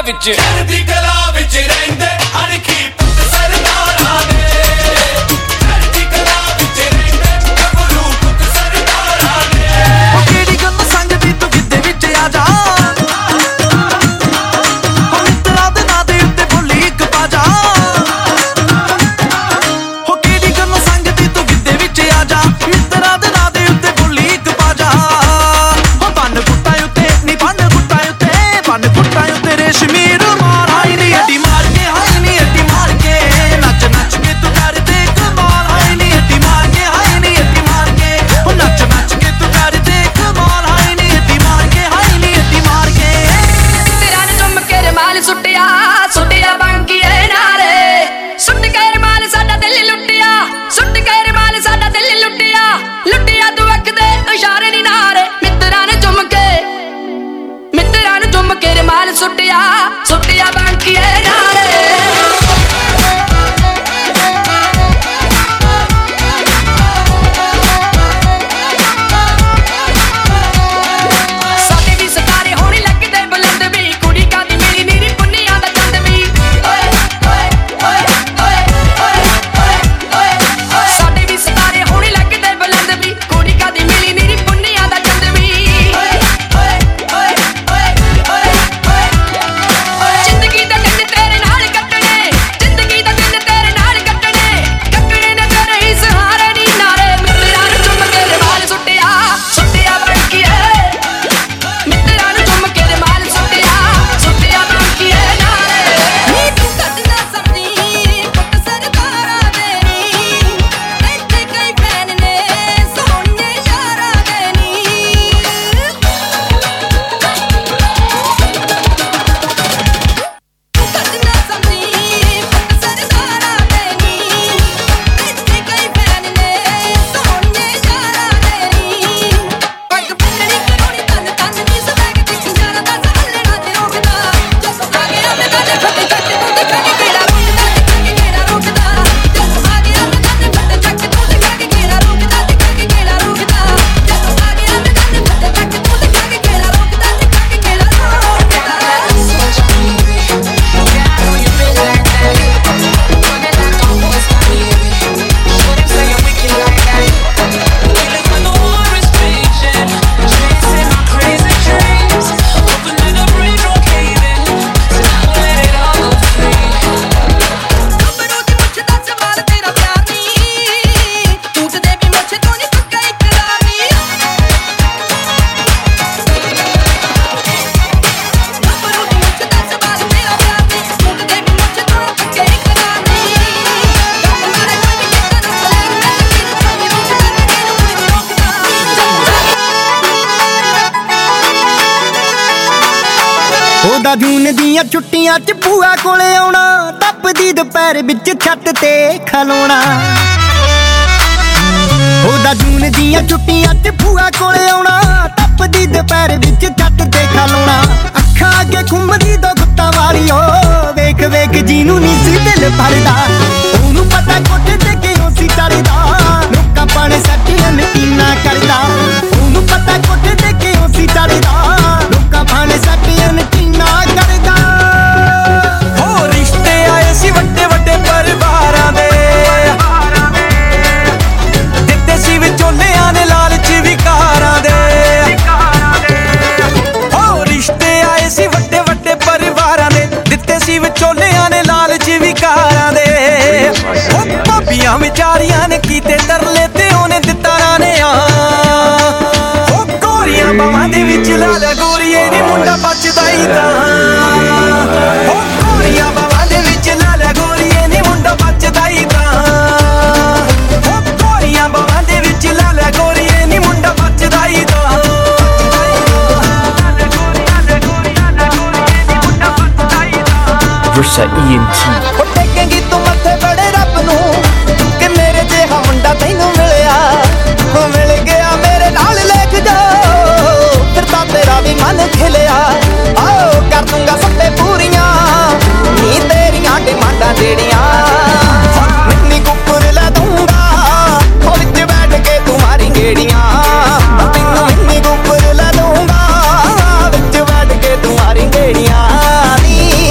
विच चढ़दी कला विच रहिंदे अणखी पुत सरदारां दे चढ़दी कला विच रहिंदे गबरू पुत सरदारां दे ओ केड़ी गल संगदी तू गिद्दे विच आ जा ओ मित्तरां दे नां दे उत्ते बोली इक बाजा ओ केड़ी गल संगदी तू गिद्दे विच आ जा मित्तरां दे नां दे उत्ते बोली इक बाजा ओ बन गुट्टां उत्ते नी बन गुट्टां उत्ते रेशमी रुमाल हाई नी अड्डी मार के हाई नी अड्डी मार के नच नच के तू कर दे कमाल हाई नी अड्डी मार के हाई नी अड्डी मार के ओ नच नच के तू कर दे कमाल हाई नी अड्डी मार के हाई नी अड्डी मार के तेरा ने चुम के रुमाल सुटिया सुटिया बांकीए नारे सुट के रुमाल साडा दिल लुटिया सुट के रुमाल साडा दिल लुटिया लुटिया तू अख दे इशारे नी नारे मित्तरां ने चुम के रुमाल सुटिया सुटिया बांकीए नारे जून दियां छुट्टियां च भूआ कोले आउणा तपदी दुपहर विच छत ते खलोना ओदा जून दियां छुट्टियां च भूआ कोले आउणा तपदी दुपहर विच छत ते खलोना अखां अगे घुमदी दो गुत्तां वाली ओ वेख वेख जीनू नी सी दिल भरदा ओनू पता कोठे ते कियों सी चढ़दा लोकां पाणे सट्टियां नटीना करदा ओनू पता कोठे ते कियों सी चढ़दा लोकां पाणे सट्टियां नटीना करदा हो रिश्ते आए सी वड्डे वड्डे परिवारां दे दित्ते सी विचोलियां ने लालच विकारां दे हो रिश्ते आए सी वड्डे वड्डे परिवारां दे दित्ते सी विचोलियां ने लालच विकारां दे हो भाबियां विचारियां ने कीते तरले ते ओने दित्ता राने आ हो गोरियां बावां दे विच लाल गोरीए नी मुंडा बचदा ही तां हो गोरियां बावां दे विच लाल गोरीए नी मुंडा बचदा ही तां हो गोरियां बावां दे विच लाल गोरीए नी मुंडा बचदा ही तां Versa ENT ओ टेकेंगी तू मत्थे बड़े रब नू कि मेरे जिहा मुंडा तैनू मिलिया ओ मिल गया मेरे नाल लेक जा फिर तां तेरा भी मन खिलिया आओ कर दूंगा सप्पे पूरियां नी तेरियां डिमांडां जेड़ियां मिन्नी कुकुर लै दूंगा ओ विच बैठ के तू मारी गेड़ियां तैनू मिन्नी कुकुर लै दूंगा विच बैठ के तू मारी गेड़ियां नी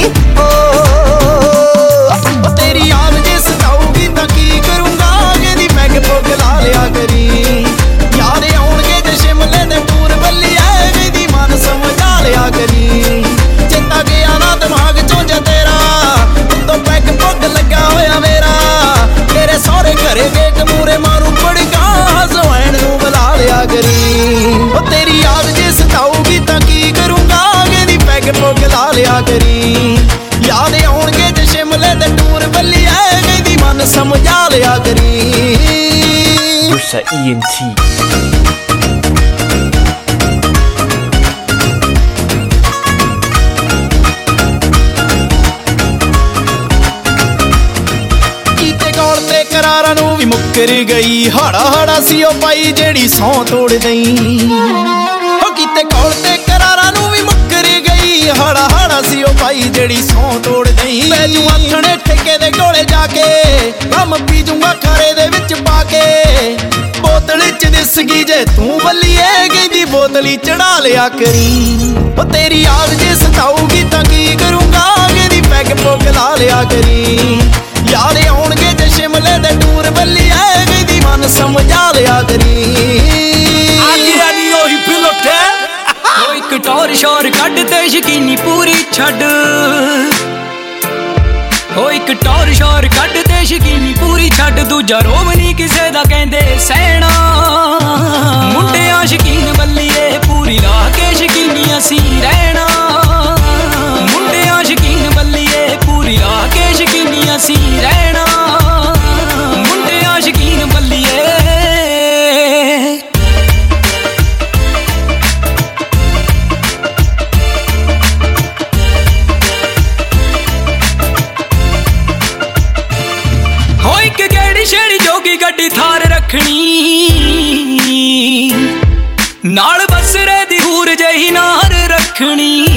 ਲਾ ਲਿਆ ਕਰੀ। ਯਾਦ ਆਉਣਗੇ ਜੇ ਸ਼ਿਮਲੇ ਦੇ ਟੂਰ ਬੱਲੀਏ, ਕਹਿੰਦੀ ਮਨ ਸਮਝਾ ਲਿਆ ਕਰੀ। Versa ENT. ਕਰਾਰਾਂ ਨੂੰ ਵੀ ਮੁੱਕਰ ਗਈ, ਹਾੜਾ ਸੀ ਉਹ ਪਾਈ ਜਿਹੜੀ ਸੌਂ ਤੋੜ ਦਈ। ਹੋ ਕੀਤੇ ਕੋਲ ਤੇ ਕਰਾਰਾਂ ਨੂੰ ਵੀ ਮੁੱਕਰ ਗਈ, ਹਾੜਾ ਸੀ ਉਹ ਪਾਈ ਜਿਹੜੀ ਸੌਂ ਤੋੜ ਦਈ। ਮੈਂ ਜੂ ਆਥਣੇ ਠੇਕੇ ਦੇ ਕੋਲੇ ਜਾ ਕੇ ਕੰਮ ਪੀ ਜੂੰਗਾ ਖਾਰੇ ਦੇ ਵਿੱਚ ਪਾ ਕੇ। ਬੋਤਲ ਚ ਦਿਸ ਗਈ ਜੇ ਤੂੰ ਬੱਲੀਏ, ਕਹਿੰਦੀ ਬੋਤਲੀ ਚੜਾ ਲਿਆ ਕਰੀ। ਉਹ ਤੇਰੀ ਯਾਦ ਜੇ ਸਤਾਊਗੀ ਤਾਂ ਕੀ ਕਰੂੰਗਾ, ਕਹਿੰਦੀ ਪੈਗ ਪੁੱਗ ਲਾ ਲਿਆ ਕਰੀ। ਯਾਦ ਆਉਣਗੇ ਜੇ ਸ਼ਿਮਲੇ ਦੇ ਟੂਰ ਬੱਲੀਏ, ਕਹਿੰਦੀ ਮਨ ਸਮਝਾ ਲਿਆ ਕਰੀ। ਆਗਿਆ ਨੀ ਉਹੀ ਫਿਲੋਟੇ ਓ ਇੱਕ ਟੌਰ ਸ਼ੌਰ ਕੱਢ ਤੇ ਸ਼ਕੀਨੀ ਪੂਰੀ ਛੱਡ। ਓ ਇੱਕ ਟੌਰ ਸ਼ੌਰ ਕੱਢ ਤੇ ਸ਼ਕੀਨੀ ਪੂਰੀ ਛੱਡ। ਦੂਜਾ ਰੋਬ ਨੀ ਕਿਸੇ ਦਾ ਕਹਿੰਦੇ ਸਹਿਣਾ, ਮੁੰਡਿਆਂ ਸ਼ਕੀਨ ਬੱਲੀਏ ਪੂਰੀ ਲਾ ਕੇ ਸ਼ਕੀਨੀ ਅਸੀਂ ਰਹਿਣਾ। ਮੁੰਡਿਆਂ ਸ਼ਕੀਨ ਬੱਲੀਏ ਪੂਰੀ ਲਾ ਕੇ ਸ਼ਕੀਨੀ ਅਸੀਂ ਰਹਿਣਾ। ਮੁੰਡਿਆਂ ਸ਼ਕੀਨ ਬੱਲੀਏ। ਹੋ ਇੱਕ ਗੇੜੀ ਛੇੜੀ ਜੋਗੀ ਗੱਡੀ ਥਾਰ ਰੱਖਣੀ, ਨਾਲ ਬਸਰੇ ਦੀ ਹੂਰ ਜਹੀ ਨਾਰ ਰੱਖਣੀ।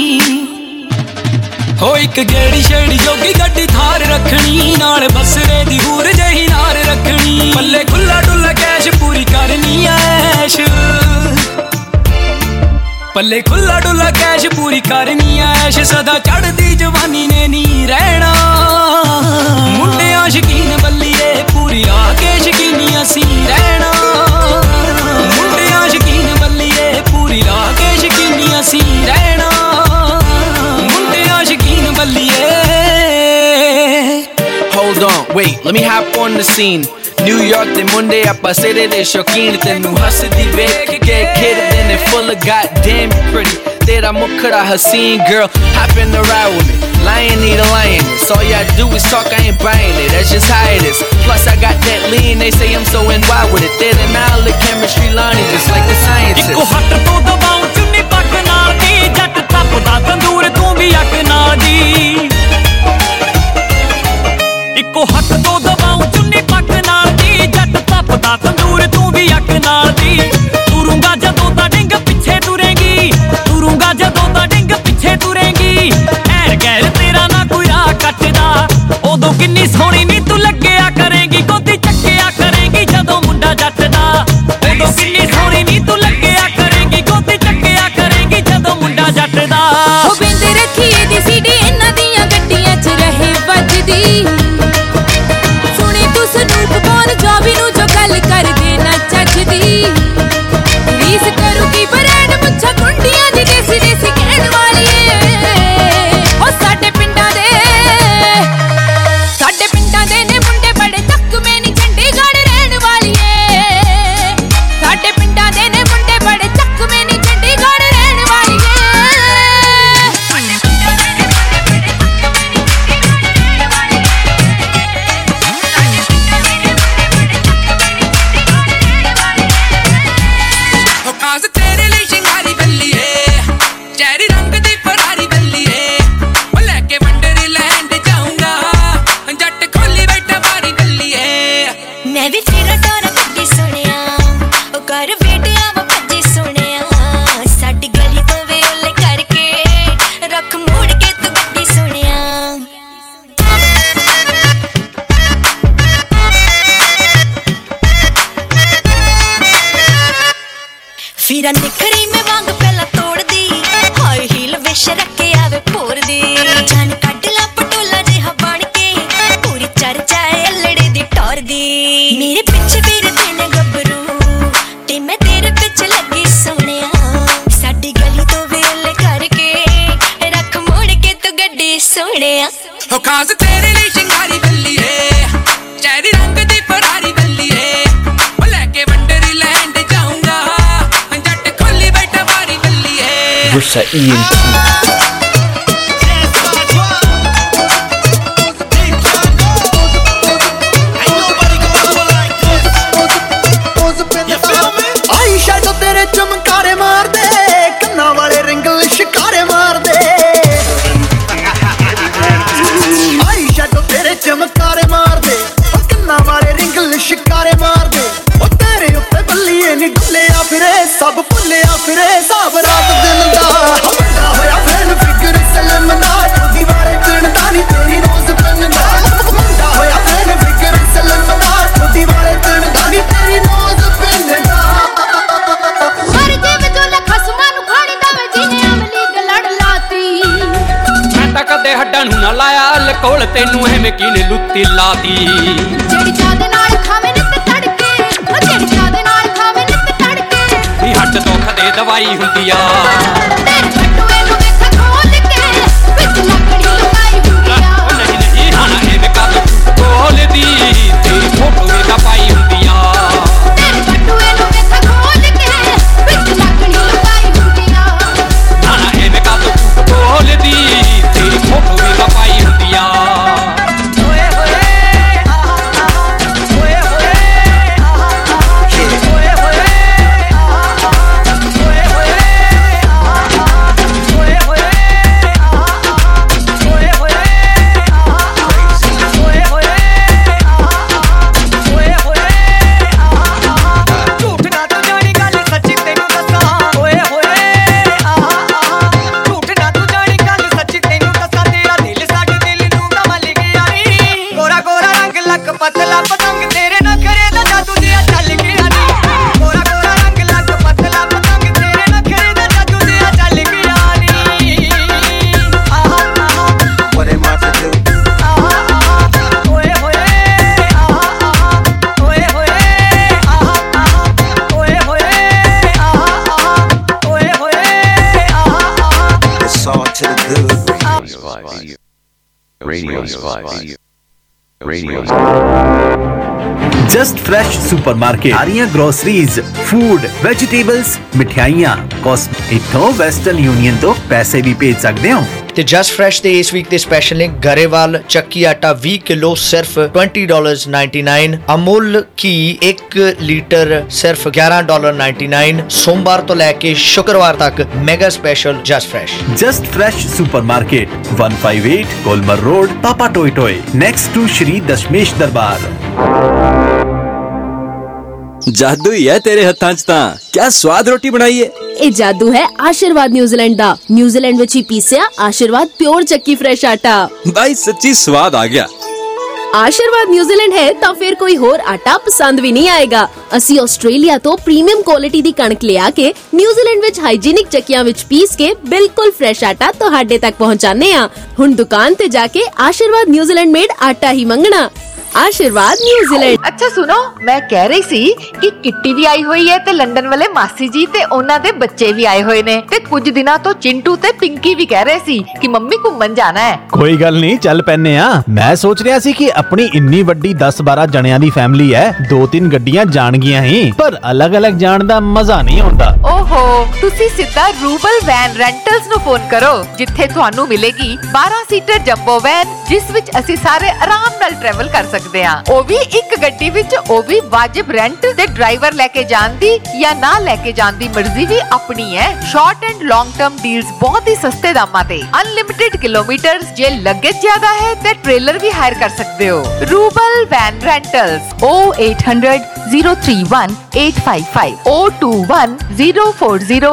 ਹੋ ਇੱਕ ਗੇੜੀ ਛੇੜੀ ਜੋਗੀ ਗੱਡੀ ਥਾਰ ਰੱਖਣੀ, ਨਾਲ ਬਸਰੇ ਦੀ ਹੂਰ ਜਹੀ ਨਾਰ ਰੱਖਣੀ। ਪੱਲੇ ਖੁੱਲਾ ਡੁੱਲਾ ਕੈਸ਼ ਪੂਰੀ ਕਰਨੀ ਐਸ਼, ਪੱਲੇ ਖੁੱਲਾ ਡੁੱਲਾ ਕੈਸ਼ ਪੂਰੀ ਕਰਨੀ ਐਸ਼। ਸਦਾ ਚੜਦੀ ਜਵਾਨੀ ਨੇ ਨੀ ਰਹਿਣਾ। ਮੁੰਡਿਆਂ ਸ਼ਕੀਨ ਬੱਲੀਏ ਪੂਰੀ ਆ ਕੇ ਸ਼ਕੀਨੀ ਅਸੀਂ ਰਹਿਣਾ। ਮੁੰਡਿਆਂ ਸ਼ਕੀਨ ਬੱਲੀਏ ਪੂਰੀ ਲਾ ਕੇ ਸ਼ਕੀਨੀ ਅਸੀਂ ਰਹਿਣਾ। ਮੁੰਡਿਆਂ ਸ਼ਕੀਨ ਬੱਲੀਏ। Hold on, wait, let me hop on the scene. New York ਦੇ ਮੁੰਡੇ ਆਪਾਂ ਸਿਰੇ ਦੇ ਸ਼ੌਕੀਨ, ਤੈਨੂੰ ਹੱਸਦੀ ਵੇਖ ਕੇ ਖੇਡਦੇ ਨੇ full of goddamn pretty। ਤੇਰਾ ਮੁਖੜਾ ਹਸੀਨ girl, hop in the ride with me, lion need a lioness, all y'all do is talk, I ain't buying it, that's just how it is। Plus I got that lean, they say I'm so in wild with it, ਤੇਰੇ ਨਾਲ the chemistry lining just like the scientists। ਇੱਕੋ ਹੱਟ ਤੋਂ ਦਬਾਉ ਚੁੰਨੀ ਪੱਕ ਨਾਲ ਦੀ, ਜੱਟ ਤੱਪਦਾ ਤੰਦੂਰ ਤੂੰ ਵੀ ਅੱਗ ਨਾਲ ਦੀ। ਇੱਕੋ ਹੱਟ ਤੋਂ ਦਬਾਉ ਚੁੰਨੀ ਪੱਕ ਨਾਲ ਦੀ, ਜੱਟ ਤੱਪਦਾ ਤੰਦੂਰ ਤੂੰ ਵੀ ਅੱਗ ਨਾਲ ਦੀ। ਤੁਰੂੰਗਾ ਜਦੋਂ ਤਾਂ ਡਿੰਗ ਪਿੱਛੇ ਤੁਰੇਂਗੀ, ਤੁਰੂੰਗਾ ਜਦੋਂ ਤਾਂ ਡਿੰਗ ਪਿੱਛੇ ਤੁਰੇਂਗੀ। ਐਨ ਗੈਰ ਤੇਰਾ ਨਾ ਕੋਈ ਆ ਕੱਟਦਾ, ਉਦੋਂ ਕਿੰਨੀ ਸੋਹਣੀ ਨੀ ਤੂੰ ਲੱਗਿਆ ਕਰੇਂਗੀ। ਗੋਦੀ ਚੱਕਿਆ ਕਰੇਂਗੀ ਜਦੋਂ ਮੁੰਡਾ ਜੱਟ ਦਾ, ਉਦੋਂ ਕਿੰਨੀ ਸੋਹਣੀ ਨੀ ਤੂੰ ਲੱਗਿਆ ਕਰੇਂਗੀ। ਗੋਦੀ ਚੱਕਿਆ ਕਰੇਂਗੀ ਜਦੋਂ ਮੁੰਡਾ ਜੱਟ ਦਾ। ਉਹ ਬਿੰਦ ਰੱਖੀ ਇਹਦੀ ਸੀਡੀ ਇਹਨਾਂ ਦੀਆਂ ਗੱਡੀਆਂ 'ਚ ਰਹੇ ਵੱਜਦੀ। ਸੁਣੀ ਤੂੰ ਸਨੂਪ ਬੋਲ ਜੋਬੀ ਨੂੰ ਜੋ ਗੱਲ ਕਰਦੇ ਨਾ ਚੱਜਦੀ। ਰੀਸ ਕਰੂਗੀ ਬਰੈਂਡ ਮੁੱਛਾਂ ਕੁੰਡੀਆਂ ਦੀ ਦੇਸੀ ਦੇਸੀ ਕਹਿਣ ਵਾਲੀ ਏ। ਉਹ ਸਾਡੇ ਪਿੰਡਾਂ ਦੇ ਨੇ ਮੁੰਡੇ ਬੜੇ ਚੱਕਵੇਂ ਨੀ, ਚੰਡੀਗੜ੍ਹ ਰਹਿਣ ਵਾਲੀ ਏ। ਸਾਡੇ ਪਿੰਡਾਂ ਦੇ ਨੇ ਮੁੰਡੇ ਬੜੇ ਚੱਕਵੇਂ ਨੀ, ਚੰਡੀਗੜ੍ਹ ਰਹਿਣ ਵਾਲੀ ਏ। ਹੋ ਖਾਸ ਤੇਰੇ ਲਈ ਸ਼ਿੰਗਾਰੀ ਬੱਲੀਏ, ਚੈਰੀ ਰੰਗ ਦੀ ਫਰਾਰੀ ਬੱਲੀਏ। ਉਹ ਲੈ ਕੇ ਵੰਡਰਲੈਂਡ ਜਾਊਂਗਾ, ਜੱਟ ਖੋਲੀ ਬੈਠਾ ਬਾਰੀ ਬੱਲੀਏ। ਮੈਂ ਵੀ ਤੇਰਾ ਟੋਰਾ ਕੱਢੀ ਸੁਣਿਆ, ਉਹ ਕਰ ਵੇਟਿਆ ਵਾ ਭੱਜੀ ਸੁਣਿਆ। ਸਾਡੀ ਗਲੀ ਤੋਂ ਵੇਲੇ ਕਰਕੇ ਰੱਖ ਮੋੜ ਕੇ ਤੂੰ ਗੱਡੀ ਸੁਣਿਆ। ਫਿਰਾਂ ਨਿਖਰੀ ਮੈਂ ਵਾਂਗ ਪਹਿਲਾਂ ਤੋੜਦੀ, ਹਾਈ ਹੀਲ ਵਿਸ਼ ਰੱਖੇ ਆਵੇ ਭੋਰਦੀ। ਜਾਨ ਕੱਢ ਲਾ ਪਟੋਲਾ ਜਿਹਾ ਬਣ ਕੇ, ਪੂਰੀ ਚਰਚਾ ਏ ਲੜੇ ਦੀ ਟੌਰ ਦੀ। ਮੇਰੇ ਪਿੱਛੇ ਫਿਰਦੇ ਨੇ ਗੱਭਰੂ ਤੇ ਮੈਂ ਤੇਰੇ ਪਿੱਛੇ ਲੱਗੀ ਸੋਹਣਿਆ। ਸਾਡੀ ਗਲੀ ਤੋਂ ਵੇਲੇ ਕਰਕੇ ਰੱਖ ਮੋੜ ਕੇ ਤੂੰ ਗੱਡੀ ਸੋਹਣਿਆ। ਹੋ ਖਾਸ ਤੇਰੇ ਲਈ ਸ਼ਿੰਗਾਰੀ ਬੱਲੀਏ, ਚੈਰੀ ਰੰਗ ਦੀ ਫਰਾਰੀ ਬੱਲੀਏ। ਉਹ ਲੈ ਕੇ ਵੰਡਰਲੈਂਡ ਜਾਊਂਗਾ, ਜੱਟ ਖੋਲੀ ਬੈਠਾ ਬਾਰੀ ਬੱਲੀਏ। Versa ENT. ਦੇ ਹੱਡਾਂ ਨੂੰ ਨਾ ਲਾਇਆ ਲਕੋਲ ਤੈਨੂੰ ਐਵੇਂ ਕਿਨੇ ਲੁੱਤੀ ਲਾਤੀ ਜਿਹੜੀ ਚਾਹ ਦੇ ਨਾਲ ਖਾਵੇ ਨਿੱਤ ਤੜਕੇ ਉਹ ਜਿਹੜੀ ਚਾਹ ਦੇ ਨਾਲ ਖਾਵੇ ਨਿੱਤ ਤੜਕੇ ਨੀ ਹੱਡ ਦੁੱਖ ਦੇ ਦਵਾਈ ਹੁੰਦੀ ਆ ਤੇਰੇ ਬਟੂਏ ਨੂੰ ਵੇਖ ਖੋਲ ਕੇ ਵਿੱਚ ਲੱਕੜੀ ਲਗਾਈ ਹੁੰਦੀ ਆ ਉਹ ਨਹੀਂ ਨਹੀਂ ਹਾਂ ਐਵੇਂ ਕਾਹਤੋਂ ਬੋਲਦੀ ਤੇਰੀ ਫੋਟੋ ਵੀ ਤਾਂ ਪਾਈ ਹੁੰਦੀ ਆ ਤੇਰੇ ਬਟੂਏ ਨੂੰ ਵੇਖ ਖੋਲ ਕੇ ਵਿੱਚ ਲੱਕੜੀ ਲਗਾਈ ਹੁੰਦੀ ਆ ਹਾਂ ਐਵੇਂ ਕਾਹਤੋਂ ਬੋਲਦੀ ਤੇਰੀ ਫੋਟੋ ਵੀ ਤਾਂ ਪਾਈ ਹੁੰਦੀ ਆ ਪਤਲਾ ਪਤੰਗ ਤੇਰੇ ਨਖਰੇ ਦਾ ਜਾਦੂ ਜਿਹਾ ਚੱਲ ਗਿਆ ਨੀ ਗੋਰਾ ਗੋਰਾ ਰੰਗ ਲੱਗ ਪਤਲਾ ਪਤੰਗ ਤੇਰੇ ਨਖਰੇ ਦਾ ਜਾਦੂ ਜਿਹਾ ਚੱਲ ਗਿਆ ਨੀ ਆਹਾ ਆਹਾ what am I to do ਆਹਾ ਓਏ ਹੋਏ ਆਹਾ ਓਏ ਹੋਏ ਆਹਾ ਓਏ ਹੋਏ ਆਹਾ ਓਏ ਹੋਏ ਆਹਾ It's all to the good. Radio Spy. Just Fresh supermarket सारियां ग्रोसरीज फूड वेजिटेबल्स मिठाइयां कॉस्मेटिक इत्थों वेस्टर्न यूनियन तो पैसे भी भेज सकते हो ਤੇ ਜਸਟ ਫਰੈਸ਼ ਦੇ ਇਸ ਵੀਕ ਦੇ ਸਪੈਸ਼ਲ ਨੇ ਗਰੇਵਾਲ ਚੱਕੀ ਆਟਾ 20 ਕਿਲੋ ਸਿਰਫ $20.99 ਅਮੁੱਲ ਘੀ 1 ਲੀਟਰ ਸਿਰਫ $11.99 ਸੋਮਵਾਰ ਤੋਂ ਲੈ ਕੇ ਸ਼ੁੱਕਰਵਾਰ ਤੱਕ mega special Just Fresh supermarket 158 Colmar Road Papatoetoe next to Shri Dashmesh Darbar जादू ही है तेरे हत्थां च तां क्या स्वाद रोटी बनाई है ਇਹ ਜਾਦੂ ਹੈ ਆਸ਼ੀਰਵਾਦ ਨਿਊਜ਼ੀਲੈਂਡ ਦਾ ਨਿਊਜ਼ੀਲੈਂਡ ਵਿੱਚ ਹੀ ਪੀਸਿਆ ਆਸ਼ੀਰਵਾਦ ਪਿਓਰ ਚੱਕੀ ਫਰੈਸ਼ ਆਟਾ भाई सच्ची स्वाद आ गया ਆਸ਼ੀਰਵਾਦ ਨਿਊਜ਼ੀਲੈਂਡ ਹੈ ਤਾਂ ਫਿਰ ਕੋਈ ਹੋਰ ਆਟਾ ਪਸੰਦ ਵੀ ਨਹੀਂ ਆਏਗਾ ਅਸੀਂ ਆਸਟ੍ਰੇਲੀਆ ਤੋਂ ਪ੍ਰੀਮੀਅਮ ਕੁਆਲਿਟੀ ਦੀ ਕਣਕ ਲਿਆ ਕੇ ਨਿਊਜ਼ੀਲੈਂਡ ਵਿੱਚ ਹਾਈਜੀਨਿਕ ਚੱਕੀਆਂ ਵਿੱਚ ਪੀਸ ਕੇ ਬਿਲਕੁਲ ਫਰੈਸ਼ ਆਟਾ ਤੁਹਾਡੇ ਤੱਕ ਪਹੁੰਚਾਉਂਦੇ ਹਾਂ ਹੁਣ ਦੁਕਾਨ ਤੇ ਜਾ ਕੇ ਆਸ਼ੀਰਵਾਦ ਨਿਊਜ਼ੀਲੈਂਡ ਮੇਡ ਆਟਾ ਹੀ ਮੰਗਣਾ आशीर्वाद न्यूजीलैंड। अच्छा सुनो मैं कह रही सी कि किट्टी भी आई हुई है ते लंदन वाले मासी जी ते उन्हां दे बच्चे भी आए हुए ने ते कुछ दिना तो चिंटू ते पिंकी भी कह रहे सी कि मम्मी घूमन जाना है। कोई गल नहीं चल पैने आ मैं सोच रहा सी कि अपनी इन्नी वड्डी 10-12 जणियां दी फैमिली है 2-3 गड्डियां जान गियां ही पर अलग-अलग जान दा मजा नहीं आउंदा। ओहो तुसी सीधा रूबल वैन रेंटल्स नु फोन करो जिथे तुहानू मिलेगी 12 सीटर जंबो वैन जिस विच असी सारे आराम नाल ट्रैवल कर सकते हैं ਉਹ ਵੀ ਇੱਕ ਗੱਡੀ ਵਿੱਚ ਉਹ ਵੀ ਵਾਜਿਬ ਰੈਂਟ ਤੇ ਡਰਾਈਵਰ ਲੈ ਕੇ ਜਾਣ ਦੀ ਜਾਂ ਨਾ ਲੈ ਕੇ ਜਾਣ ਦੀ ਮਰਜ਼ੀ ਵੀ ਆਪਣੀ ਹੈ short and long term deals ਬਹੁਤ ਹੀ ਸਸਤੇ ਦਾਮਾਂ ਤੇ ਅਨਲਿਮਿਟਿਡ ਕਿਲੋਮੀਟਰਸ ਜੇ ਲੱਗੇਜ ਜ਼ਿਆਦਾ ਹੈ ਤੇ ਟ੍ਰੇਲਰ ਵੀ ਹਾਇਰ ਕਰ ਸਕਦੇ ਹੋ Rubal van rentals 0800 031 855 021 040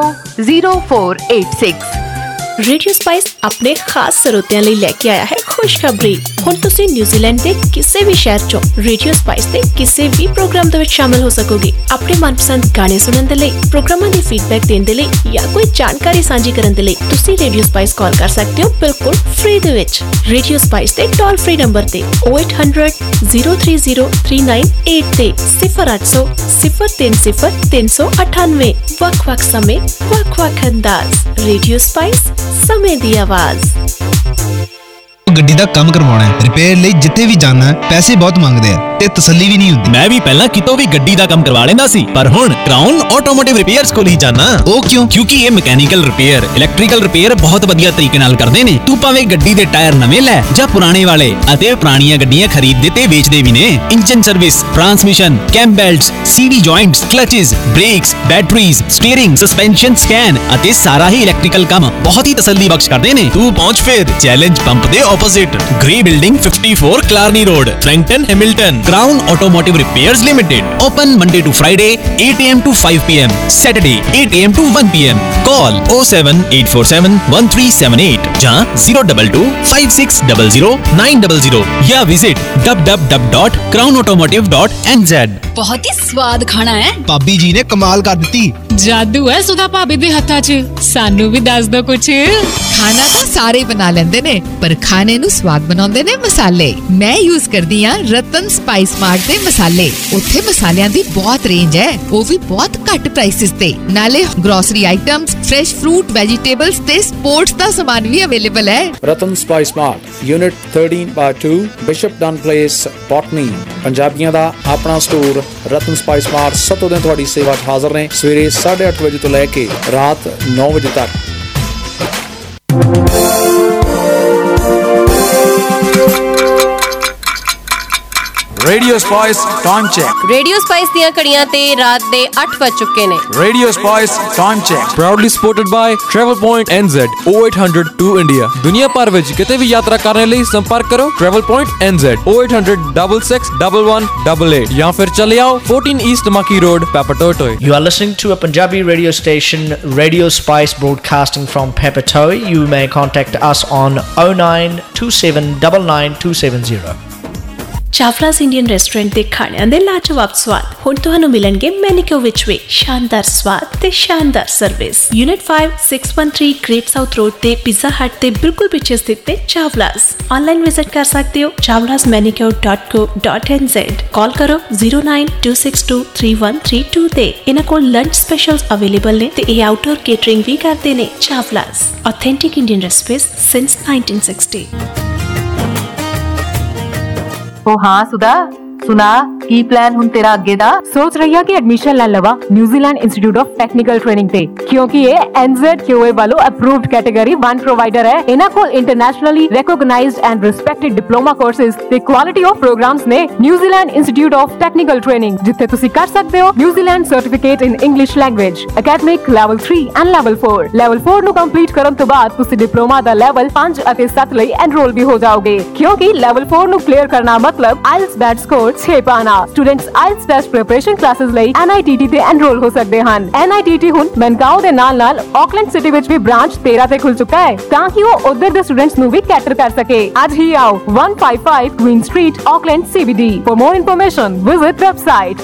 0486। Radio Spice अपने खास ਸਰੋਤਿਆਂ ਲਈ ਲੈ ਕੇ ਆਇਆ ਹੈ ਖੁਸ਼ਖਬਰੀ ਹੁਣ ਤੁਸੀਂ ਨਿਊਜ਼ੀਲੈਂਡ ਦੇ ਕਿਸੇ ਵੀ ਸ਼ਹਿਰ ਚੋਂ ਰੇਡੀਓ ਸਪਾਈਸ ਦੇ ਕਿਸੇ ਵੀ ਪ੍ਰੋਗਰਾਮ ਦੇ ਵਿੱਚ ਸ਼ਾਮਲ ਹੋ ਸਕੋਗੇ ਆਪਣੇ ਮਨਪਸੰਦ ਗਾਣੇ ਸੁਣਨ ਦੇ ਲਈ ਪ੍ਰੋਗਰਾਮਾਂ ਦੀ ਫੀਡਬੈਕ ਦੇਣ ਦੇ ਲਈ ਜਾਂ ਕੋਈ ਜਾਣਕਾਰੀ ਸਾਂਝੀ ਕਰਨ ਦੇ ਲਈ ਤੁਸੀਂ ਰੇਡੀਓ ਸਪਾਈਸ ਕਾਲ ਕਰ ਸਕਦੇ ਹੋ ਬਿਲਕੁਲ ਫ੍ਰੀ ਦੇ ਵਿੱਚ ਰੇਡੀਓ ਸਪਾਈਸ ਦੇ ਟੋਲ ਫ੍ਰੀ ਨੰਬਰ ਤੇ 0800 030 398 ਤੇ 0800 030 398 ਵੱਖ-ਵੱਖ ਸਮੇਂ ਵੱਖ-ਵੱਖ ਅੰਦਾਜ਼ ਰੇਡੀਓ ਸਪਾਈਸ ਸਮੇਂ ਦੀ ਆਵਾਜ਼। ਗੱਡੀ ਦਾ ਕੰਮ ਕਰਵਾਉਣਾ ਹੈ ਰਿਪੇਅਰ ਲਈ ਜਿੱਥੇ ਵੀ ਜਾਣਾ ਪੈਸੇ ਬਹੁਤ ਮੰਗਦੇ ਆ ਤੇ ਤਸੱਲੀ ਵੀ ਨਹੀਂ ਹੁੰਦੀ ਮੈਂ ਵੀ ਪਹਿਲਾਂ ਕਿਤੋਂ ਵੀ ਗੱਡੀ ਦਾ ਕੰਮ ਕਰਵਾ ਲੈਂਦਾ ਸੀ ਪਰ ਹੁਣ ਕਰਾਊਨ ਆਟੋਮੋਟਿਵ ਰਿਪੇਅਰਸ ਕੋਲ ਹੀ ਜਾਣਾ ਉਹ ਕਿਉਂ ਕਿਉਂਕਿ ਇਹ ਮਕੈਨੀਕਲ ਰਿਪੇਅਰ ਇਲੈਕਟ੍ਰੀਕਲ ਰਿਪੇਅਰ ਬਹੁਤ ਵਧੀਆ ਤਰੀਕੇ ਨਾਲ ਕਰਦੇ ਨੇ ਤੂੰ ਭਾਵੇਂ ਗੱਡੀ ਦੇ ਟਾਇਰ ਨਵੇਂ ਲੈ ਜਾਂ ਪੁਰਾਣੇ ਵਾਲੇ ਅਤੇ ਪੁਰਾਣੀਆਂ ਗੱਡੀਆਂ ਖਰੀਦਦੇ ਤੇ ਵੇਚਦੇ ਵੀ ਨੇ engine service transmission cam belts CV joints clutches brakes batteries steering suspension scan ਅਤੇ ਸਾਰਾ ਹੀ ਇਲੈਕਟ੍ਰੀਕਲ ਕੰਮ ਬਹੁਤ ਹੀ ਤਸੱਲੀ ਬਖਸ਼ ਕਰਦੇ ਨੇ ਤੂੰ ਪਹੁੰਚ ਫਿਰ ਚੈਲੰਜ ਪੰਪ ਦੇ opposite Grey Building 54 Clarny Road, Frankton, Hamilton. Crown Automotive Repairs Limited. Open Monday to Friday 8 AM to 5 PM. Saturday 8 AM to 1 PM. Call 07847 1378 ਜਾਂ 022 5600 या visit www.crownautomotive.nz। ਬਹੁਤ ਹੀ ਸਵਾਦ ਖਾਣਾ ਹੈ। ਭਾਬੀ ਜੀ ਨੇ ਕਮਾਲ ਕਰ ਦਿੱਤੀ। ਜਾਦੂ ਹੈ ਸੁਧਾ ਭਾਬੀ ਦੇ ਹੱਥਾਂ 'ਚ। ਸਾਨੂੰ ਵੀ ਦੱਸ ਦੋ ਕੁਛ। ਖਾਣਾ ਤਾਂ ਸਾਰੇ ਬਣਾ ਲੈਂਦੇ ਨੇ, ਪਰ ਖਾਣੇ ਨੂੰ ਸਵਾਦ ਬਣਾਉਂਦੇ ਨੇ ਮਸਾਲੇ। ਮੈਂ ਯੂਜ਼ ਕਰਦੀ ਆ ਰਤਨ ਸਪਾਈਸ ਮਾਰਟ ਦੇ ਮਸਾਲੇ। ਉੱਥੇ ਮਸਾਲਿਆਂ ਦੀ ਬਹੁਤ ਰੇਂਜ ਹੈ, ਉਹ ਵੀ ਬਹੁਤ ਘੱਟ ਪ੍ਰਾਈਸਿਸ ਤੇ। ਨਾਲੇ grocery items, fresh fruit, vegetables ਤੇ ਸਪੋਰਟਸ ਦਾ ਸਮਾਨ ਵੀ ਅਵੇਲੇਬਲ ਹੈ। Ratan Spice Mart, unit 13/2, Bishop Dunn Place, Botany. ਪੰਜਾਬੀਆਂ ਦਾ ਆਪਣਾ ਸਟੋਰ ਰਤਨ ਸਪਾਈਸ ਮਾਰਟ ਸਤੋਂ ਦਿਨ ਤੁਹਾਡੀ ਸੇਵਾ 'ਚ ਹਾਜ਼ਰ ਨੇ, ਸਵੇਰੇ 8:30 ਵਜੇ ਤੋਂ ਲੈ ਕੇ ਰਾਤ 9 ਵਜੇ ਤੱਕ। Radio Spice time check. Radio Spice ਦੀਆਂ ਘੜੀਆਂ ਤੇ ਰਾਤ ਦੇ 8 ਵੱਜ ਚੁੱਕੇ ਨੇ। Radio Spice time check Proudly supported by Travel Point NZ 0800 to India। ਦੁਨੀਆ ਭਰ ਵਿੱਚ ਕਿਤੇ ਵੀ ਯਾਤਰਾ ਕਰਨ ਲਈ ਸੰਪਰਕ ਕਰੋ Travel Point NZ 0800 66 1188 ਜਾਂ ਫਿਰ ਚਲੇ ਆਓ 14 East Maki Road, Papatoetoe। You are listening to a Punjabi radio station, Radio Spice, broadcasting from Papatoetoe. You may contact us on 092799270। Chawla's Indian restaurant ਦੇ ਖਾਣਿਆਂ ਦੇ ਲਾਜਵਾਬ ਸਵਾਦ ਹੁਣ ਤੁਹਾਨੂੰ ਮਿਲਣਗੇ ਮੈਨੀਕੋ ਵਿੱਚ ਵੀ। ਸ਼ਾਨਦਾਰ ਸਵਾਦ ਤੇ ਸ਼ਾਨਦਾਰ service. Unit 5 613 Great South Road ਤੇ ਪਿਜ਼ਾ ਹਟ ਦੇ ਬਿਲਕੁਲ ਪਿੱਛੇ ਸਥਿਤ ਤੇ ਚਾਵਲਾਜ਼। ਆਨਲਾਈਨ ਵਿਜ਼ਿਟ ਕਰ ਸਕਦੇ ਹੋ chavlasmanicure.co.nz। ਕਾਲ ਕਰੋ 092623132 ਤੇ। ਇਹਨਾਂ ਕੋਲ ਲੰਚ ਸਪੈਸ਼ਲਸ ਅਵੇਲੇਬਲ ਨੇ ਤੇ ਇਹ ਆਊਟਡੋਰ ਕੇਟਰਿੰਗ ਵੀ ਕਰਦੇ ਨੇ। Chawla's, authentic Indian recipes since 1960। ਉਹ ਹਾਂ ਸੁਧਾ, ਸੁਣਾ ਕੀ ਪਲਾਨ ਹੁਣ ਤੇਰਾ ਅੱਗੇ ਦਾ? ਸੋਚ ਰਹੀ ਹਾਂ ਕਿ ਐਡਮਿਸ਼ਨ ਲੈ ਲਵਾਂ New Zealand Institute of Technical Training ਤੇ, ਕਿਉਂਕਿ ਇਹ NZQA ਵੱਲੋਂ ਅਪਰੂਵਡ ਕੈਟਾਗਰੀ 1 ਪ੍ਰੋਵਾਈਡਰ ਹੈ। ਇਹਨਾਂ ਕੋਲ internationally recognised and respected diploma courses ਤੇ ਕੁਆਲਿਟੀ ਆਫ ਪ੍ਰੋਗਰਾਮਸ ਨੇ। New Zealand Institute of Technical Training, ਜਿੱਥੇ ਤੁਸੀਂ ਕਰ ਸਕਦੇ ਹੋ New Zealand certificate in English language, academic level 3 and level 4। Level 4 ਨੂੰ ਕੰਪਲੀਟ ਕਰਨ ਤੋਂ ਬਾਅਦ ਤੁਸੀਂ ਡਿਪਲੋਮਾ ਦਾ ਲੈਵਲ 5 ਅਤੇ 7 ਲਈ ਐਨਰੋਲ ਵੀ ਹੋ ਜਾਓਗੇ, ਕਿਉਂਕਿ ਲੈਵਲ 4 ਨੂੰ ਕਲੀਅਰ ਕਰਨਾ ਮਤਲਬ IELTS ਬੈਂਡ ਸਕੋਰ 6 ਪਾਣਾ। Students IELTS test preparation classes ਲਈ NITT ਤੇ ਐਨਰੋਲ ਹੋ ਸਕਦੇ ਹਨ। NITT ਹੁਣ ਮੈਨਕਾਓ ਦੇ ਨਾਲ ਆਕਲੈਂਡ ਸਿਟੀ ਵਿੱਚ ਵੀ ਬ੍ਰਾਂਚ 13 ਤੇ ਖੁੱਲ ਚੁੱਕਾ ਹੈ, ਤਾਂ ਕਿ ਉਹ ਉਧਰ ਦੇ ਸਟੂਡੈਂਟਸ ਨੂੰ ਵੀ ਕੈਟਰ ਕਰ ਸਕੇ। ਅੱਜ ਹੀ ਆਓ 155 Queen Street, Auckland CBD। For more information, visit website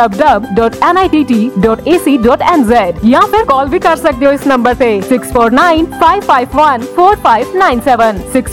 www.nitt.ac.nz ਜਾਂ ਫਿਰ ਕਾਲ ਵੀ ਕਰ ਸਕਦੇ ਹੋ ਇਸ ਨੰਬਰ ਤੇ 6495514597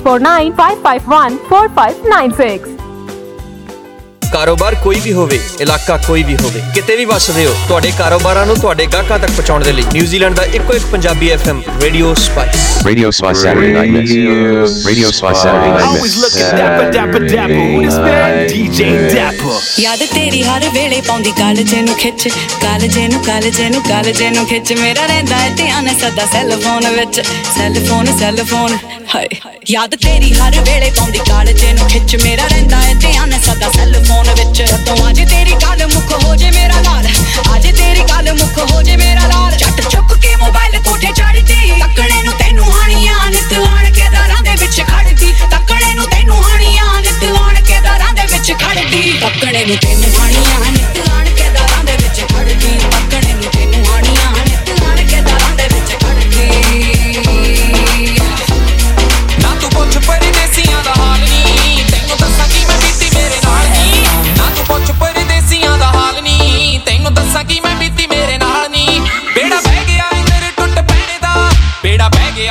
6495514596। ਕਾਰੋਬਾਰ ਕੋਈ ਵੀ ਹੋਵੇ, ਇਲਾਕਾ ਕੋਈ ਵੀ ਹੋਵੇ, ਕਿਤੇ ਵੀ ਵੱਸਦੇ ਹੋ, ਤੁਹਾਡੇ ਕਾਰੋਬਾਰਾਂ ਨੂੰ ਤੁਹਾਡੇ ਗਾਹਕਾਂ ਤੱਕ ਪਹੁੰਚਾਉਣ ਦੇ ਲਈ ਨਿਊਜ਼ੀਲੈਂਡ ਦਾ ਇੱਕੋ ਇੱਕ Punjabi FM Radio Spice. Radio Spice Saturday Night Mix. Radio Spice Saturday Night Mix. Always looking dapper, dapper, dapper. Who this man? DJ Dapper. ਯਾਦ ਤੇਰੀ ਹਰ ਵੇਲੇ ਪਾਉਂਦੀ ਕਾਲਜੇ ਨੂੰ ਖਿੱਚ, ਕਾਲਜੇ ਨੂੰ ਕਾਲਜੇ ਨੂੰ ਕਾਲਜੇ ਨੂੰ ਖਿੱਚ। ਮੇਰਾ ਰਹਿੰਦਾ ਹੈ ਧਿਆਨ ਸਦਾ ਸੈੱਲਫੋਨ ਵਿੱਚ, ਸੈੱਲਫੋਨ ਹਾਏ। ਯਾਦ ਤੇਰੀ ਹਰ ਵੇਲੇ ਪਾਉਂਦੀ ਕਾਲਜੇ ਨੂੰ ਖਿੱਚ। ਮੇਰਾ ਰਹਿੰਦਾ ਹੈ ਧਿਆਨ ਸਦਾ ਸੈੱਲਫੋਨ ਵਿੱਚ। ਜਦੋਂ ਅੱਜ ਤੇਰੀ ਗੱਲ ਮੁੱਕ ਹੋ ਜੇ ਮੇਰਾ ਲਾਲ, ਅੱਜ ਤੇਰੀ ਗੱਲ ਮੁੱਕ ਹੋ ਜੇ ਮੇਰਾ ਲਾਲ। ਝੱਟ ਚੁੱਕ ਕੇ ਮੋਬਾਈਲ ਕੋਠੇ ਚੜ੍ਹਦੀ, ਤੱਕਣੇ ਨੂੰ ਤੈਨੂੰ ਹਾਣੀਆਂ ਨਿੱਤ ਆਣ ਕੇ ਦਰਾਂ ਦੇ ਵਿੱਚ ਖੜਦੀ। ਤੱਕਣੇ ਨੂੰ ਤੈਨੂੰ ਹਾਣੀਆਂ ਨਿੱਤ ਆਣ ਕੇ ਦਰਾਂ ਦੇ ਵਿੱਚ ਖੜਦੀ। ਤੱਕਣੇ ਨੂੰ ਤੈਨੂੰ ਹਾਣੀਆਂ ਨਿੱਤ ਆਣ ਕੇ ਦਰਾਂ ਦੇ ਵਿੱਚ ਖੜਦੀ। ਤੱਕਣੇ ਨੂੰ ਤੈਨੂੰ ਹਾਣੀਆਂ ਨਿੱਤ ਆਣ ਕੇ ਦਰਾਂ ਦੇ ਵਿੱਚ ਖੜਦੀ। ਨਾ ਤੂੰ ਪੁੱਛ ਪਰਦੇਸੀਆਂ ਦਾ ਹਾਲ ਨੀ, ਤੈਨੂੰ ਦੱਸਾਂ ਕਿ ਮੈਂ ਬੀਤੀ ਮੇਰੇ ਨਾਲ ਨੀ। ਨਾ ਤੂੰ ਪੁੱਛ ਪਰਦੇਸੀਆਂ ਦਾ ਹਾਲ ਨੀ, ਤੈਨੂੰ ਦੱਸਾਂ ਕਿ ਮੈਂ ਬੀਤੀ ਮੇਰੇ ਨਾਲ ਨੀ। ਬੇੜਾ ਬਹਿ ਗਿਆ ਇੰਦਰ ਟੁੱਟ ਪੈਣੇ ਦਾ, ਬੇੜਾ ਬਹਿ ਗਿਆ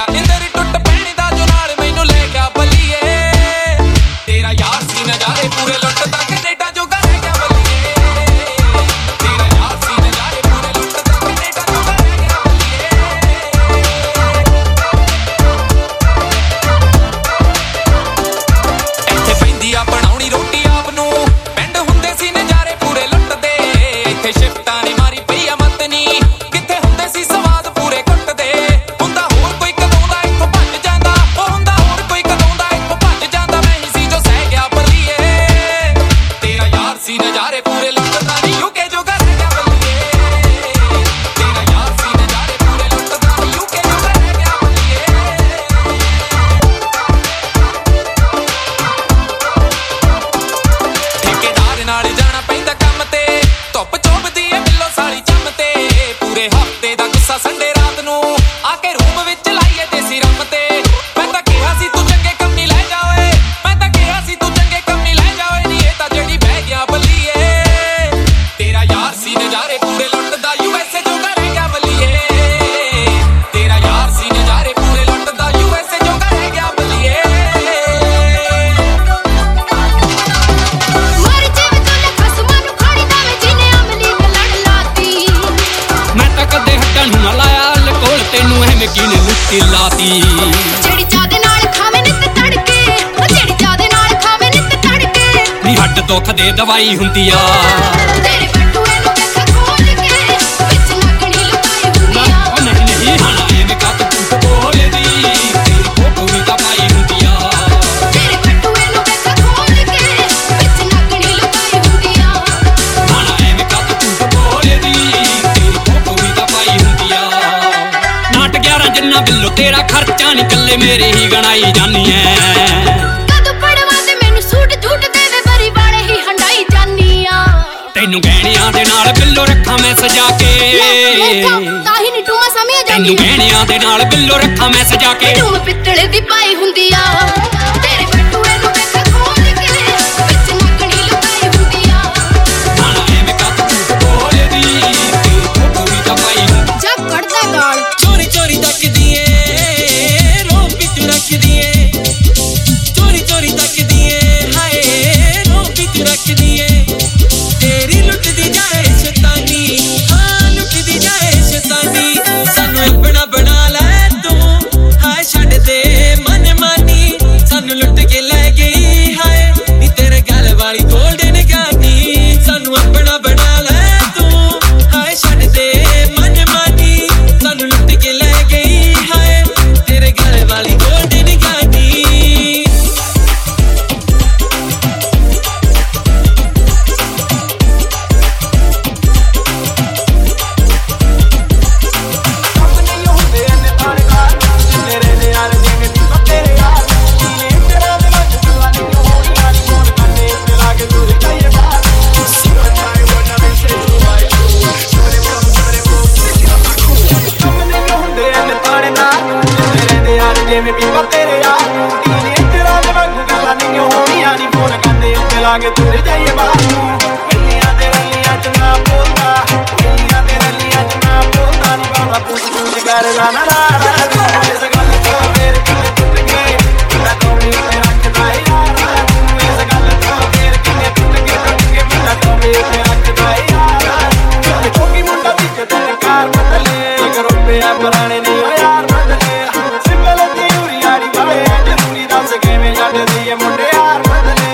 ਦੁੱਖ ਦੇ ਦਵਾਈ ਹੁੰਦੀ ਆ ਤੇਰੇ ਬਟੂਏ ਨੂੰ ਵੇਖ ਖੋਲ ਕੇ ਵਿੱਚ ਨਕਲੀ ਲੁਕਾਈ ਹੁੰਦੀ ਆ ਨਹੀਂ ਨਹੀਂ ਹਾਣਾ ਐਵੇਂ ਕੱਟ ਝੂਠ ਬੋਲਦੀ ਤੇਰੀ ਫੋਟੋ ਵੀ ਤਾਂ ਪਾਈ ਹੁੰਦੀ ਆ ਤੇਰੇ ਬਟੂਏ ਨੂੰ ਵੇਖ ਖੋਲ ਕੇ ਵਿੱਚ ਨਕਲੀ ਲੁਕਾਈ ਹੁੰਦੀ ਆ ਹਾਣਾ ਐਵੇਂ ਕੱਟ ਝੂਠ ਬੋਲਦੀ ਤੇਰੀ ਫੋਟੋ ਵੀ ਤਾਂ ਪਾਈ ਹੁੰਦੀ ਆ ਨਾਟ 11 ਜਿੰਨਾ ਬਿੱਲੋ ਤੇਰਾ ਖਰਚਾ ਨੀ ਕੱਲੇ ਮੇਰੇ ਹੀ ਗਣਾਈ ਜਾਨੀ ਐ ਕਦੋਂ ਪੜਵਾ ਤੇ ਮੈਨੂੰ ਸੂਟ ਝੂਟ ਦੇਵੇ ਬਰੀ ਵਾਲੇ ਹੀ ਹੰਡਾਈ ਜਾਨੀ ਆ ਤੈਨੂੰ ਗਹਿਣਿਆਂ ਦੇ ਨਾਲ ਬਿੱਲੋ ਰੱਖਾਂ ਮੈਂ ਸਜਾ ਕੇ ਤਾਂ ਹੀ ਨਿਟੂਮਾ ਸਮਿਆ ਜਾਂਦੀ ਤੈਨੂੰ ਗਹਿਣਿਆਂ ਦੇ ਨਾਲ ਬਿੱਲੋ ਰੱਖਾਂ ਮੈਂ ਸਜਾ ਕੇ ਨਿਟੂਮ ਪਿੱਤਲੇ ਦੀ ਪਾਈ ਹੁੰਦੀ ਆ ਤੇਰੇ ਬਟੂਏ ਨੂੰ ਵੇਖ ਖੋਲ ਕੇ ਵਿੱਚ ਨਕਲੀ ਲੁਕਾਈ ਹੁੰਦੀ ਆ ਹਾਣਾ ਐਵੇਂ ਕੱਟ ਝੂਠ ਬੋਲਦੀ ਤੇਰੀ ਫੋਟੋ ਵੀ ਤਾਂ ਪਾਈ ਹੁੰਦੀ ਜਾ ਕੱਢਦਾ ਗਾਲ ਚੋਰੀ ਚੋਰੀ ਤੱਕਦੀ ਏ ਰੋਂ ਪਿੱਛੇ ਰੱਖਦੀ ਏ ਚੋਰੀ ਚੋਰੀ ਤੱਕਦੀ ਏ ਹਾਏ ਰੋਂ ਪਿੱਛੇ ਰੱਖਦੀ ਏ ਤੇਰੀ ਲੁੱਟਦੀ ਜਾਏ ਸ਼ੈਤਾਨੀ ਹਾਂ ਲੁੱਟਦੀ ਜਾਏ ਸ਼ੈਤਾਨੀ ਸਾਨੂੰ ਆਪਣਾ ਬਣਾ ਲੈ ਤੂੰ ਹਾਏ ਛੱਡ ਦੇ ਮਨ ਮਾਨੀ ਸਾਨੂੰ ਲੁੱਟ ਕੇ ਲੈ ਗਈ ਹਾਏ ਨੀ ਤੇਰੇ ਗਲ ਵਾਲੀ ਗੋਲਡਨ ਗਾਨੀ ਸਾਨੂੰ ਆਪਣਾ ਬਣਾ ਲੈ ਤੂੰ ਹਾਏ ਛੱਡ ਦੇ ਮਨ ਮਾਨੀ ਸਾਨੂੰ ਲੁੱਟ ਕੇ ਲੈ ਗਈ ਹਾਏ ਤੇਰੇ ਗਲ ਵਾਲੀ ਗੋਲਡਨ ਗਾਨੀ ਜਿਵੇਂ ਬੀਬਾ ਤੇਰੇ ਯਾਰ ਟੀਨੇ ਤੇਰਾ ਦੇ ਵਾਂਗੂ ਗੱਲਾਂ ਨਹੀਂ ਹੋਣੀਆਂ ਨੀ ਫੋਨ ਕਰਦੇ ਉੱਤੇ ਲਾ ਕੇ ਤੁਰ ਜਾਈਏ ਬਾਹਰ ਨੂੰ ਗੱਲੀਆਂ ਦੇ ਰੱਲੀਆਂ ਚ ਨਾ ਬੋਲਦਾ ਗੱਲੀਆਂ ਦੇ ਰੱਲੀਆਂ ਚ ਨਾ ਬੋਲਦਾ ਨੀ ਬਾਬਾ ਪੁੱਛ ਪੁੱਛ ਕਰਦਾ ਨਾ ਇਸ ਗੱਲ ਤੋਂ ਫੇਰ ਕਿਵੇਂ ਟੁੱਟ ਗਏ ਮੈਂ ਤੋਂ ਵੀ ਤੇ ਰੱਖਦਾ ਯਾਰ ਇਸ ਗੱਲ ਤੋਂ ਫੇਰ ਕਿਵੇਂ ਟੁੱਟ ਗਏ ਮੈਂ ਤੋਂ ਵੀ ਤੇ ਰੱਖਦਾ ਯਾਰ ਚੋਕੀ ਮੁੰਡਾ ਵਿੱਚ ਤੇਰੇ ਕਾਰ ਬਦਲੇ ਕਰੋ ਪਿਆ ਪੁਰਾਣੇ ਨਹੀਂ ਹੋ ਯਾਰ ਬਦਲੇ ਕਿਵੇਂ ਜੱਟਦੀ ਏ ਮੁੰਡੇ ਯਾਰ ਬਦਲੇ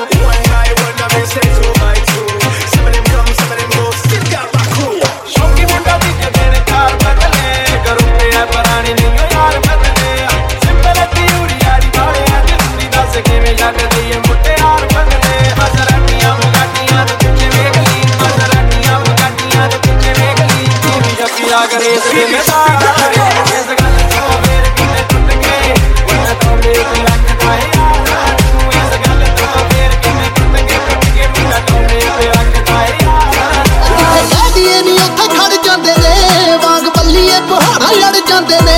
ਸ਼ੌਕੀ ਮੁੰਡਾ ਦੀ ਕਦੇ ਕਾਰ ਬਦਲੇ ਕਰੂੰਗੇ ਆ ਪੁਰਾਣੀ ਨਹੀਂ ਯਾਰ ਬਦਲੇ ਸਿੰਪਲ ਦੀ ਉਰੀ ਯਾਰੀ ਵਾਲੇ ਜੱਟਦੀ ਦੱਸ ਕਿਵੇਂ ਜੱਟਦੀ ਏ ਮੁੰਡੇ ਯਾਰ ਬਦਲੇ ਮਸਰਾਟੀਆਂ ਮੁਗਾਟੀਆਂ ਤੇ ਪਿੱਛੇ ਵੇਖ ਲਈ ਮਸਰਾਟੀਆਂ ਮੁਗਾਟੀਆਂ ਤੇ ਪਿੱਛੇ ਵੇਖ ਲਈ ਤੂੰ ਜੱਫੀ ਆ ਕਰੇ ਇਸ ਗੱਲ ਤੋਂ ਫੇਰ ਕਿਤੇ ਟੁੱਟ ਗਏ ਮੈਂ ਤੋਂ ਵੇਖ ਰੱਖਦਾ ਯਾਰ ਤੂੰ ਇਸ ਗੱਲ ਤੋਂ ਫੇਰ ਕਿਵੇਂ ਟੁੱਟ ਗਏ ਮੈਂ ਤੋਂ ਵੇਖ ਰੱਖਦਾ ਯਾਰ ਕਹਿ ਦੀਏ ਨੀ ਉੱਥੇ ਖੜ ਜਾਂਦੇ ਨੇ ਵਾਂਗ ਬੱਲੀਏ ਪਹਾੜਾਂ ਲੜ ਜਾਂਦੇ ਨੇ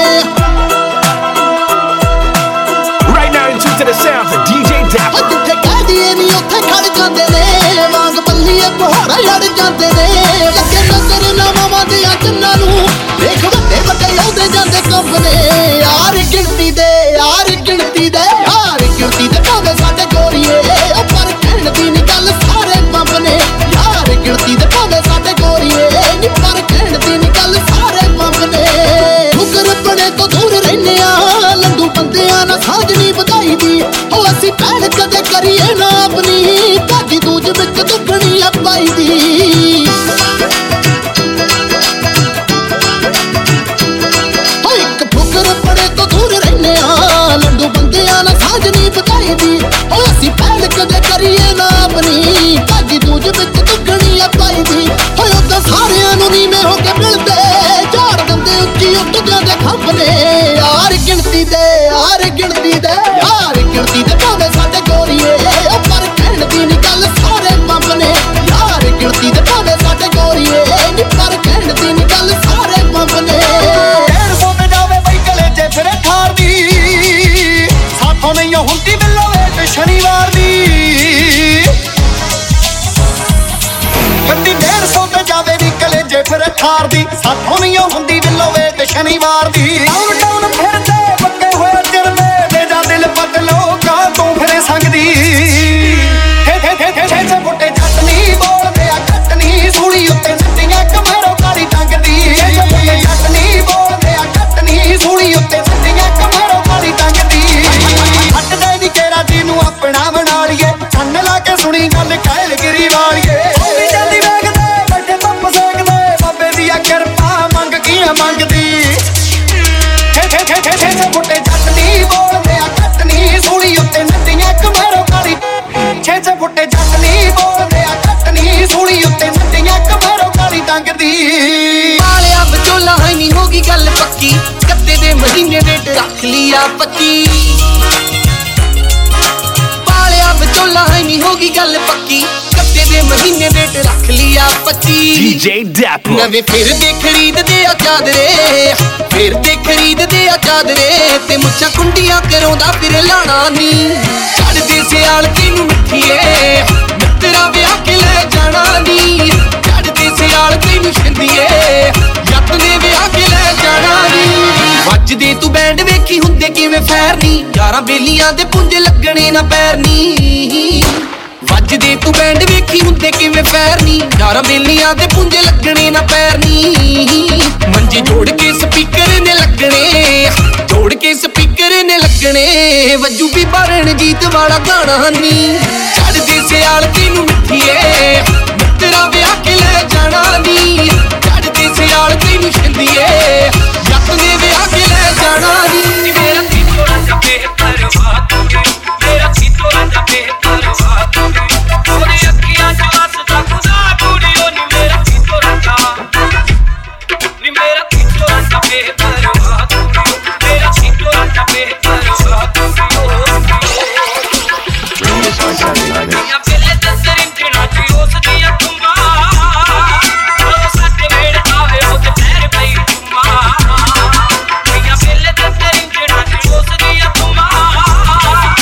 Right now in tune to the sounds of DJ Dapper ਜਿੱਥੇ ਕਹਿ ਦੀਏ ਨੀ ਉੱਥੇ ਖੜ ਜਾਂਦੇ ਨੇ ਵਾਂਗ ਬੱਲੀਏ ਪਹਾੜਾਂ ਲੜ ਜਾਂਦੇ ਨੇ ਲੱਗੇ ਨਜ਼ਰ ਨਾ ਮਾਵਾਂ ਦੇ ਕੰਨਾਂ ਨੂੰ ਵੇਖ ਵੱਡੇ ਵੱਡੇ ਆਉਂਦੇ ਜਾਂਦੇ ਕੰਬ ਨੇ ਯਾਰ ਗਿਣਤੀ ਦੇ ਭਾਵੇਂ ਸਾਡੇ ਗੋਰੀਏ ਉਹ ਪਰ ਕਹਿਣ ਦੀ ਨੀ ਗੱਲ ਸਾਰੇ ਬੰਬ ਨੇ ਯਾਰ ਗਿਣਤੀ ਦੇ ਭਾਵੇਂ ਸਾਡੇ ਗੋਰੀਏ ਨੀ ਪਰ ਕਹਿਣ ਦੀ ਨੀ ਗੱਲ ਸਾਰੇ ਬੰਬ ਨੇ ਮੁਕਰ ਬਣੇ ਤੋਂ ਦੂਰ ਰਹਿੰਦੇ ਆ ਲੰਡੂ ਬੰਦਿਆਂ ਨਾਲ ਸਾਂਝ ਨਹੀਂ ਵਧਾਈ ਦੀ ਉਹ ਅਸੀਂ ਭੈਣ ਕਦੇ ਕਰੀਏ ਨਾ ਆਪਣੀ ਭਾਜੀ ਦੂਜ ਵਿੱਚ ਦੁੱਗਣੀ ਆ ਪਾਈ ਦੀ ਇੱਕ ਫੁਕਰ ਬਣੇ ਤੋਂ ਦੂਰ ਰਹਿੰਦੇ ਆ ਲੰਡੂ ਬੰਦਿਆਂ ਨਾਲ ਸਾਂਝ ਨਹੀਂ ਵਧਾਈ ਦੀ ਉਹ ਅਸੀਂ ਭੈਣ ਕਦੇ ਕਰੀਏ ਨਾ ਆਪਣੀ ਭਾਜੀ ਦੂਜ ਵਿੱਚ ਦੁੱਗਣੀ ਆ ਪਾਈ ਦੀ ਹੋਏ ਉਦਾਂ ਸਾਰਿਆਂ ਨੂੰ ਨੀਵੇਂ ਹੋ ਕੇ ਮਿਲਦੇ ਝਾੜ ਦਿੰਦੇ ਉੱਚੀ ਉੱਡ ਜਾਂਦੇ ਖੰਭ ਨੇ ਯਾਰ ਗਿਣਤੀ ਦੇ ਭਾਵੇਂ ਸਾਡੇ ਗੋਰੀਏ ਉਹ ਪਰ ਕਹਿਣ ਦੀ ਨੀ ਗੱਲ ਸਾਰੇ ਬੰਬ ਨੇ ਯਾਰ ਗਿਣਤੀ ਦੇ ਭਾਵੇਂ ਸਾਡੇ ਗੋਰੀਏ ਨੀ ਪਰ ਕਹਿਣ ਦੀ ਨੀ ਗੱਲ ਸਾਰੇ ਬੰਬ ਨੇ 150 ਤੇ ਜਾਵੇ ਬਈ ਕਲੇਜੇ ਫਿਰ ਠਾਰ ਦੀ ਸਾਥੋਂ ਨਹੀਂ ਹੁੰਦੀ ਬਿੱਲੋ ਵੇਟ ਸ਼ਨੀਵਾਰ ਦੀ ਗੱਡੀ 150 ਤੇ ਜਾਵੇ ਵੀ ਕਲੇਜੇ ਫਿਰ ਠਾਰ ਦੀ ਸਾਥੋਂ ਨਹੀਂ ਹੁੰਦੀ ਬਿੱਲੋ ਵੇਟ ਸ਼ਨੀਵਾਰ ਦੀ ਡਾਊਨ ਫਿਰਦੇ ਪੱਕੇ ਹੋਏ ਚਿਰਦੇ ਮੇਰਾ ਦਿਲ ਬਦਲੋ ਕਾ ਤੂੰ ਫਿਰੇ ਸੰਗਦੀ ਛੇ ਫੁੱਟੇ ਜੱਟ ਨਹੀਂ ਬੋਲਦੇ ਆ ਘੱਟ ਨਹੀਂ ਸੂਲੀ ਉੱਤੇ ਸੱਟੀਆਂ ਕਮਰੋ ਕਾਲੀ ਟੰਗਦੀ ਜੱਟ ਨਹੀਂ ਬੋਲਦੇ ਆ ਘੱਟ ਨਹੀਂ ਸੂਲੀ ਉੱਤੇ ਸੱਟੀਆਂ ਕਮਰੋ ਕਾਲੀ ਟੰਗਦੀ ਹੱਟਦੇ ਨੀ ਕੇਰਾ ਜੀ ਨੂੰ ਆਪਣਾ ਬਣਾ ਲਈਏ ਸੰਨ ਲਾ ਕੇ ਸੁਣੀ ਫੁੱਟੇ ਜੱਟ ਨੀ ਬੋਲਦੇ ਆ ਘੱਟ ਨੀ ਸੂਲੀ ਉੱਤੇ ਨੱਡੀਆਂ ਕਮਰੋ ਕਾਲੀ 6 ਫੁੱਟੇ ਜੱਟ ਨੀ ਬੋਲਦੇ ਆ ਘੱਟ ਨੀ ਸੂਲੀ ਉੱਤੇ ਨੱਡੀਆਂ ਕਮਰੋ ਕਾਲੀ ਟੰਗਦੀ ਵਾਲਿਆ ਵਿਚੋਲਾ ਹੈ ਨੀ ਹੋਗੀ ਗੱਲ ਪੱਕੀ ਕੱਤੇ ਦੇ ਮਹੀਨੇ ਡੇਟ ਰੱਖ ਲਿਆ ਪੱਕੀ ਵਾਲਿਆ ਵਿਚੋਲਾ ਹੈ ਨੀ ਹੋਗੀ ਗੱਲ ਪੱਕੀ ਕੱਤੇ ਦੇ ਮਹੀਨੇ ਡੇਟ ਰੱਖ ਲਿਆ 25 DJ Dapper ਨਵੇਂ ਫਿਰਦੇ ਖਰੀਦਦੇ ਆ ਚਾਦਰੇ ਫਿਰਦੇ ਖਰੀਦਦੇ ਆ ਚਾਦਰੇ ਤੇ ਮੁੱਛਾਂ ਕੁੰਡੀਆਂ ਕਰਾਉਂਦਾ ਫਿਰ ਲਾਣਾ ਨੀ ਛੱਡਦੇ ਸਿਆਲ ਤੈਨੂੰ ਮਿੱਠੀਏ ਮਿੱਤਰਾ ਵਿਆਹ ਕੇ ਲੈ ਜਾਣਾ ਨੀ ਛੱਡਦੇ ਸਿਆਲ ਤੈਨੂੰ ਛਿੰਦੀਏ ਜੱਟ ਨੇ ਵਿਆਹ ਕੇ ਲੈ ਜਾਣਾ ਨੀ ਵੱਜਦੇ ਤੂੰ ਬੈਂਡ ਵੇਖੀ ਹੁੰਦੇ ਕਿਵੇਂ ਫੈਰ ਨੀ ਯਾਰਾਂ ਬੇਲੀਆਂ ਦੇ ਪੁੰਜੇ ਲੱਗਣੇ ਨਾ ਪੈਰ ਨੀ ਵੱਜਦੇ ਤੂੰ ਬੈਂਡ ਵੇਖੀ ਹੁੰਦੇ ਕਿਵੇਂ ਫੈਰ ਨੀ ਯਾਰਾਂ ਬੇਲੀਆਂ ਦੇ ਪੁੰਜੇ ਲੱਗਣੇ ਨਾ ਪੈਰ ਨੀ ਮੰਜੇ ਜੋੜ ਕੇ ਸਪੀਕਰ ਨੇ ਲੱਗਣੇ ਜੋੜ ਕੇ ਸਪੀਕਰ ਨੇ ਲੱਗਣੇ ਵੱਜੂ ਵੀ ਰਣਜੀਤ ਵਾਲਾ ਗਾਣਾ ਨੀ ਛੱਡਦੇ ਸਿਆਲ ਤੈਨੂੰ ਮਿੱਠੀਏ ਮਿੱਤਰਾ ਵਿਆਹ ਕੇ ਲੈ ਜਾਣਾ ਨੀ ਛੱਡਦੇ ਸਿਆਲ ਤੈਨੂੰ ਛਿੰਦੀਏ